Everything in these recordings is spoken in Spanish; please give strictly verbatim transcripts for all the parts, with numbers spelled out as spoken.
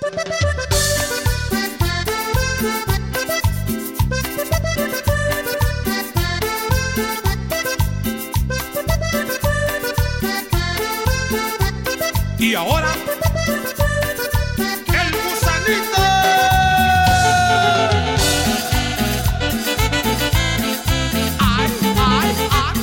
Y ahora, el gusanito. Ay, ay, ay.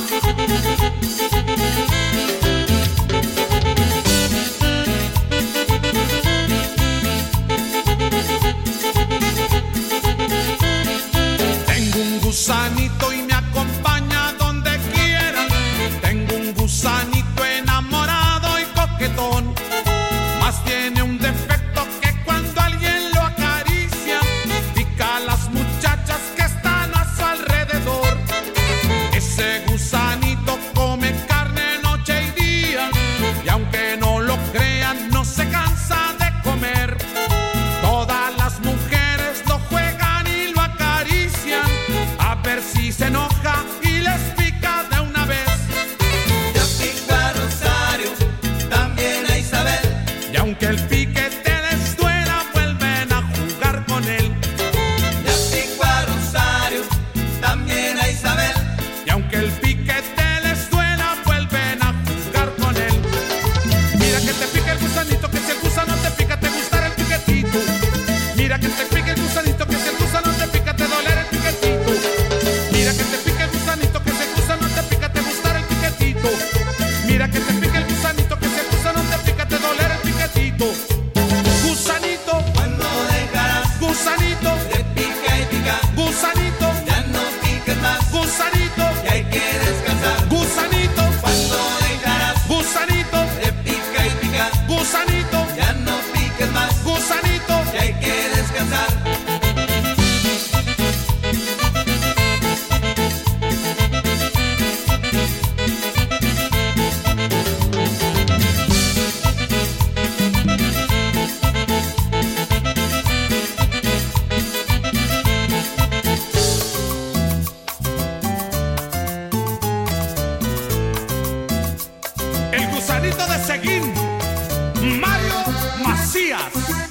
Tengo un gusanito y me acompaña donde quiera. Tengo un gusanito enamorado y coquetón. Más tiene un defecto que cuando alguien lo acaricia, pica a las muchachas que están a su alrededor. Ese gusanito come carne noche y día, y aunque no lo crean, no se cansa de comer. Todas las mujeres lo juegan y lo acarician, a ver si se enoja y les pica de una vez. Ya pica a Rosario, también a Isabel. Y aunque el piquete les duela, vuelven a jugar con él. Ya pico a Rosario, también a Isabel. Y aunque el piquete les duela, vuelven a jugar con él. Mira que te pica el gusanito, que si el gusano te pica, te gustará el piquetito. Mira que te pica el gusanito, que si el gusano te pica, te dolerá el piquetito. Mira que te pica el gusanito, que si el gusano te pica, te gustará el piquetito. Mira que te pica el gusanito, que si el gusano te pica, te dolerá el piquetito. Gusanito, ¿Cuándo dejarás gusanito, de pica y pica? gusanito, Ya no piques más, gusanito, que hay que descansar. gusanito, ¿Cuándo dejarás gusanito, de pica y pica? gusanito, Ya no piques más, gusanito. que hay que descansar. El gusanito de Seguín, Mario Macías.